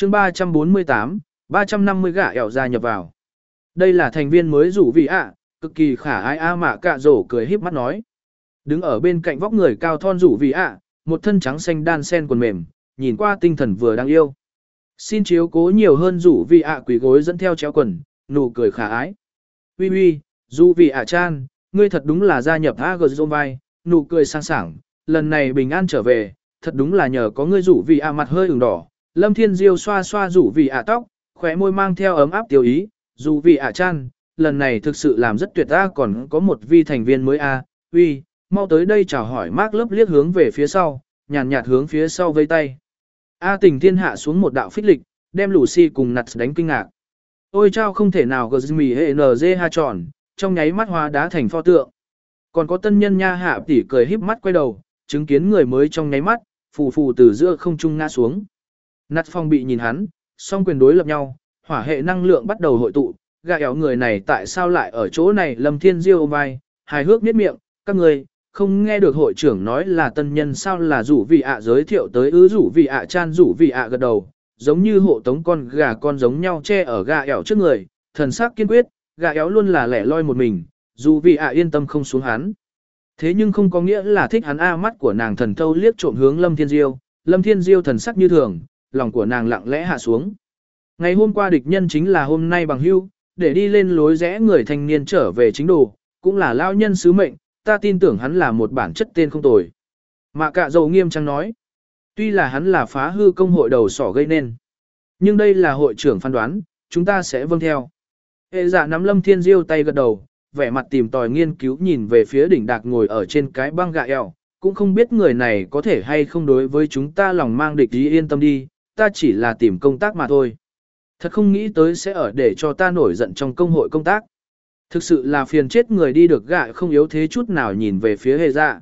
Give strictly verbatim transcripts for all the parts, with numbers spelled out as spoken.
chương ba trăm bốn mươi tám, ba trăm năm mươi gã ẻo gia nhập vào. Đây là thành viên mới rủ vị ạ, cực kỳ khả ai a mạ cạ rổ cười híp mắt nói. Đứng ở bên cạnh vóc người cao thon rủ vị ạ, một thân trắng xanh đan sen quần mềm, nhìn qua tinh thần vừa đáng yêu. Xin chiếu cố nhiều hơn rủ vị ạ quỳ gối dẫn theo chéo quần, nụ cười khả ái. Ui ui, rủ vị ạ chan, ngươi thật đúng là gia nhập a gờ vai, nụ cười sang sảng, lần này bình an trở về, thật đúng là nhờ có ngươi rủ vị ạ mặt hơi ửng đỏ. Lâm Thiên Diêu xoa xoa rủ vị ạ tóc, khóe môi mang theo ấm áp tiêu ý, rủ vị ạ chan, lần này thực sự làm rất tuyệt a, còn có một vi thành viên mới a, uy, mau tới đây chào hỏi Mark lớp liếc hướng về phía sau, nhàn nhạt hướng phía sau vây tay. A Tình Thiên hạ xuống một đạo phích lịch, đem Lucy cùng Nats đánh kinh ngạc. Ôi chao không thể nào gmi hệ nz ha tròn, trong nháy mắt hóa đá thành pho tượng. Còn có tân nhân nha hạ tỷ cười híp mắt quay đầu, chứng kiến người mới trong nháy mắt, phù phù từ giữa không trung ngã xuống. Nats phong bị nhìn hắn, song quyền đối lập nhau, hỏa hệ năng lượng bắt đầu hội tụ, gà éo người này tại sao lại ở chỗ này. Lâm Thiên Diêu ôm vai, hài hước niết miệng, các người không nghe được hội trưởng nói là tân nhân sao, là rủ vị ạ giới thiệu tới ư. Rủ vị ạ chan rủ vị ạ gật đầu, giống như hộ tống con gà con giống nhau che ở gà éo trước người, thần sắc kiên quyết, gà éo luôn là lẻ loi một mình, dù vị ạ yên tâm không xuống hắn. Thế nhưng không có nghĩa là thích hắn a. Mắt của nàng thần thâu liếc trộm hướng Lâm Thiên Diêu, Lâm Thiên Diêu thần sắc như thường, lòng của nàng lặng lẽ hạ xuống. Ngày hôm qua địch nhân chính là hôm nay bằng hữu, để đi lên lối rẽ người thanh niên trở về chính đồ, cũng là lao nhân sứ mệnh, ta tin tưởng hắn là một bản chất tên không tồi. Mạ cạ dầu nghiêm trang nói, tuy là hắn là phá hư công hội đầu sỏ gây nên, nhưng đây là hội trưởng phán đoán, chúng ta sẽ vâng theo. Hệ dạ nắm Lâm Thiên Diêu tay gật đầu, vẻ mặt tìm tòi nghiên cứu nhìn về phía đỉnh đạc ngồi ở trên cái băng gạ eo, cũng không biết người này có thể hay không đối với chúng ta lòng mang địch ý, yên tâm đi, ta chỉ là tìm công tác mà thôi. Thật không nghĩ tới sẽ ở để cho ta nổi giận trong công hội công tác. Thực sự là phiền chết người đi được gạ không yếu thế chút nào. Nhìn về phía hệ dạ.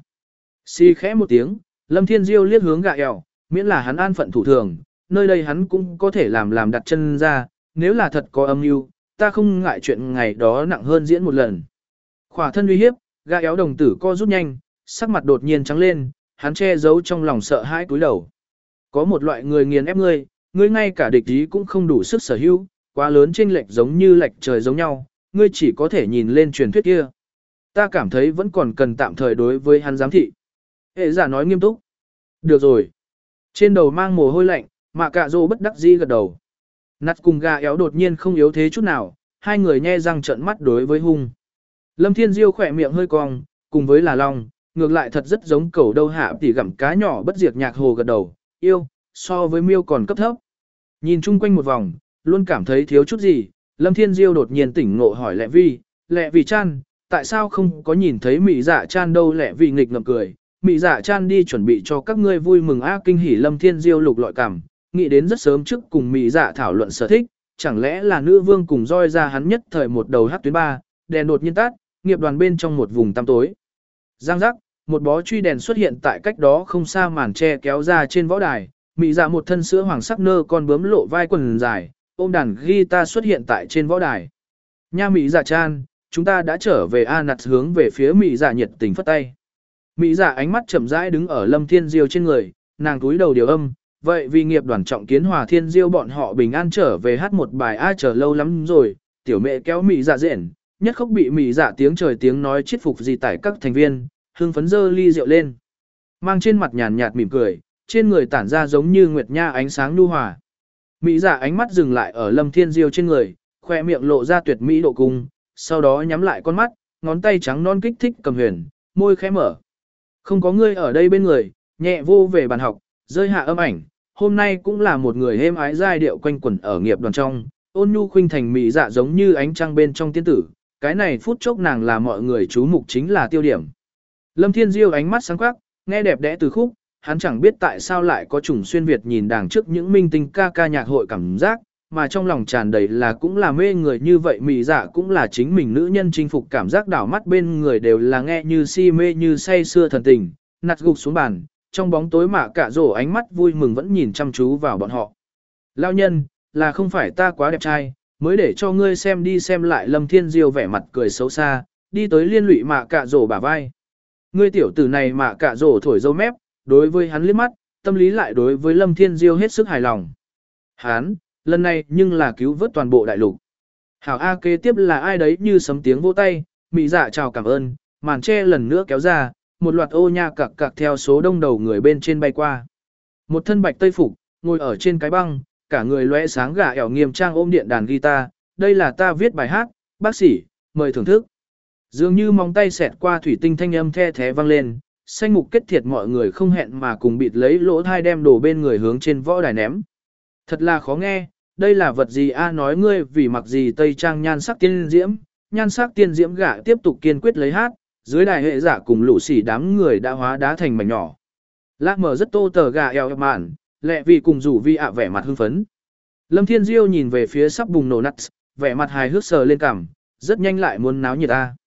Xì khẽ một tiếng, Lâm Thiên Diêu liếc hướng gạ eo, miễn là hắn an phận thủ thường, nơi đây hắn cũng có thể làm làm đặt chân ra, nếu là thật có âm mưu, ta không ngại chuyện ngày đó nặng hơn diễn một lần. Khỏa thân uy hiếp, gạ eo đồng tử co rút nhanh, sắc mặt đột nhiên trắng lên, hắn che giấu trong lòng sợ hãi cúi đầu. Có một loại người nghiền ép ngươi, ngươi ngay cả địch ý cũng không đủ sức sở hữu, quá lớn chênh lệch giống như lệch trời giống nhau, ngươi chỉ có thể nhìn lên truyền thuyết kia. Ta cảm thấy vẫn còn cần tạm thời đối với hắn giám thị. Hệ giả nói nghiêm túc. Được rồi. Trên đầu mang mồ hôi lạnh, Mạ Cạ Dỗ bất đắc dĩ gật đầu. Nặt cùng gà éo đột nhiên không yếu thế chút nào, hai người nhe răng trợn mắt đối với hung. Lâm Thiên Diêu khỏe miệng hơi cong, cùng với là long, ngược lại thật rất giống cẩu đâu hạ tỉ gặm cá nhỏ bất diệt nhạc hồ gật đầu, yêu, so với miêu còn cấp thấp. Nhìn chung quanh một vòng, luôn cảm thấy thiếu chút gì, Lâm Thiên Diêu đột nhiên tỉnh ngộ hỏi Lệ Vi, Lệ Vi chan, tại sao không có nhìn thấy Mị Dạ chan đâu? Lệ Vi nghịch ngợm cười, Mị Dạ chan đi chuẩn bị cho các ngươi vui mừng a. Kinh hỉ Lâm Thiên Diêu lục lọi cảm, nghĩ đến rất sớm trước cùng Mị Dạ thảo luận sở thích, chẳng lẽ là nữ vương cùng roi ra hắn nhất thời một đầu hát tuyến ba, đèn đột nhiên tắt, nghiệp đoàn bên trong một vùng tăm tối. Giang giác, một bó truy đèn xuất hiện tại cách đó không xa, màn tre kéo ra trên võ đài, Mị Dạ một thân sữa hoàng sắc nơ con bướm lộ vai quần dài, ôm đàn guitar xuất hiện tại trên võ đài. Nha Mị Dạ chan, chúng ta đã trở về a. Nặt hướng về phía Mị Dạ nhiệt tình phất tay. Mị Dạ ánh mắt chậm rãi đứng ở Lâm Thiên Diêu trên người, nàng túi đầu điều âm, vậy vì nghiệp đoàn trọng kiến Hòa Thiên Diêu bọn họ bình an trở về hát một bài a. Chờ lâu lắm rồi, tiểu mẹ kéo Mị Dạ rện, nhất khóc bị Mị Dạ tiếng trời tiếng nói chiết phục gì tại các thành viên, hưng phấn dơ ly rượu lên. Mang trên mặt nhàn nhạt mỉm cười, trên người tản ra giống như nguyệt nha ánh sáng nhu hòa. Mị Dạ ánh mắt dừng lại ở Lâm Thiên Diêu trên người, khoe miệng lộ ra tuyệt mỹ độ cung, sau đó nhắm lại con mắt, ngón tay trắng non kích thích cầm huyền, môi khẽ mở. Không có ngươi ở đây bên người, nhẹ vô về bàn học, rơi hạ âm ảnh, hôm nay cũng là một người êm ái giai điệu quanh quẩn ở nghiệp đoàn trong, ôn nhu khuynh thành Mị Dạ giống như ánh trăng bên trong tiên tử, cái này phút chốc nàng là mọi người chú mục chính là tiêu điểm. Lâm Thiên Diêu ánh mắt sáng quắc, nghe đẹp đẽ từ khúc, hắn chẳng biết tại sao lại có trùng xuyên Việt nhìn đàng trước những minh tinh ca ca nhạc hội cảm giác, mà trong lòng tràn đầy là cũng là mê người như vậy. Mị Dạ cũng là chính mình nữ nhân chinh phục, cảm giác đảo mắt bên người đều là nghe như si mê như say sưa thần tình. Nặt gục xuống bàn, trong bóng tối Mạ Cạ Dỗ ánh mắt vui mừng vẫn nhìn chăm chú vào bọn họ. Lao nhân, là không phải ta quá đẹp trai, mới để cho ngươi xem đi xem lại. Lâm Thiên Diêu vẻ mặt cười xấu xa, đi tới liên lụy Mạ Cạ Dỗ bả vai. Ngươi tiểu tử này. Mạ Cạ Dỗ thổi dâu mép, đối với hắn liếc mắt, tâm lý lại đối với Lâm Thiên Diêu hết sức hài lòng. Hán, lần này nhưng là cứu vớt toàn bộ đại lục. Hảo A kế tiếp là ai đấy như sấm tiếng vỗ tay, mị dạ chào cảm ơn, màn che lần nữa kéo ra, một loạt ô nha cặc cặc theo số đông đầu người bên trên bay qua. Một thân bạch tây phục, ngồi ở trên cái băng, cả người lóe sáng gà ẻo nghiêm trang ôm điện đàn guitar, đây là ta viết bài hát, bác sĩ, mời thưởng thức. Dường như móng tay xẹt qua thủy tinh thanh âm the thé vang lên, xanh mục kết thiệt mọi người không hẹn mà cùng bịt lấy lỗ thai đem đồ bên người hướng trên võ đài ném. Thật là khó nghe, đây là vật gì a nói ngươi vì mặc gì tây trang nhan sắc tiên diễm, nhan sắc tiên diễm gã tiếp tục kiên quyết lấy hát, dưới đài hệ giả cùng lũ xỉ đám người đã hóa đá thành mảnh nhỏ. Lát mở rất tô tờ gà eo mạn, lẹ vì cùng rủ vi ạ vẻ mặt hưng phấn. Lâm Thiên Diêu nhìn về phía sắp bùng nổ nắt, vẻ mặt hài hước sờ lên cằm, rất nhanh lại muốn náo nhiệt ta.